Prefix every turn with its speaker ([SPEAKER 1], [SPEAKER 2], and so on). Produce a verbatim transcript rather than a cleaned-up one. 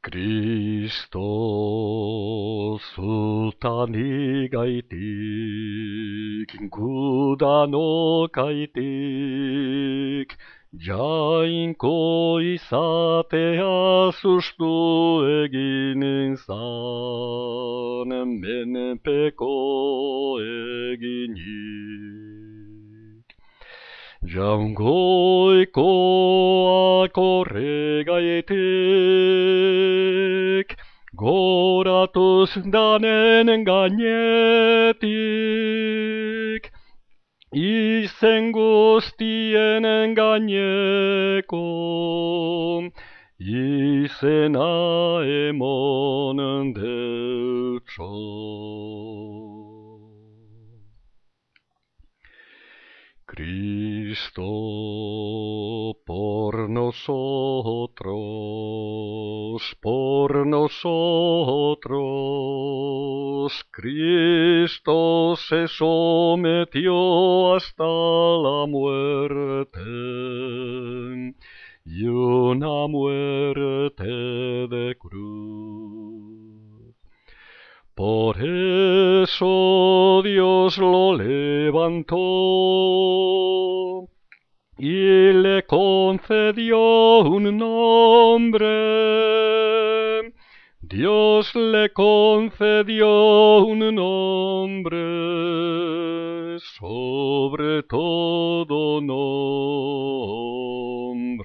[SPEAKER 1] Kristo sultanigaitik, gudanokaitik, jainko izatea sustu eginen zan, menpeko eginik. Jaungoikoak horregaitik, goratuz danen gainetik, izen guztien gaineko, izena emon deutso. Cristo por nosotros, por nosotros, Cristo se sometió hasta la muerte, y una muerte de cruz. Por eso Dios lo levantó y le concedió un nombre. Dios le concedió un nombre sobre todo nombre.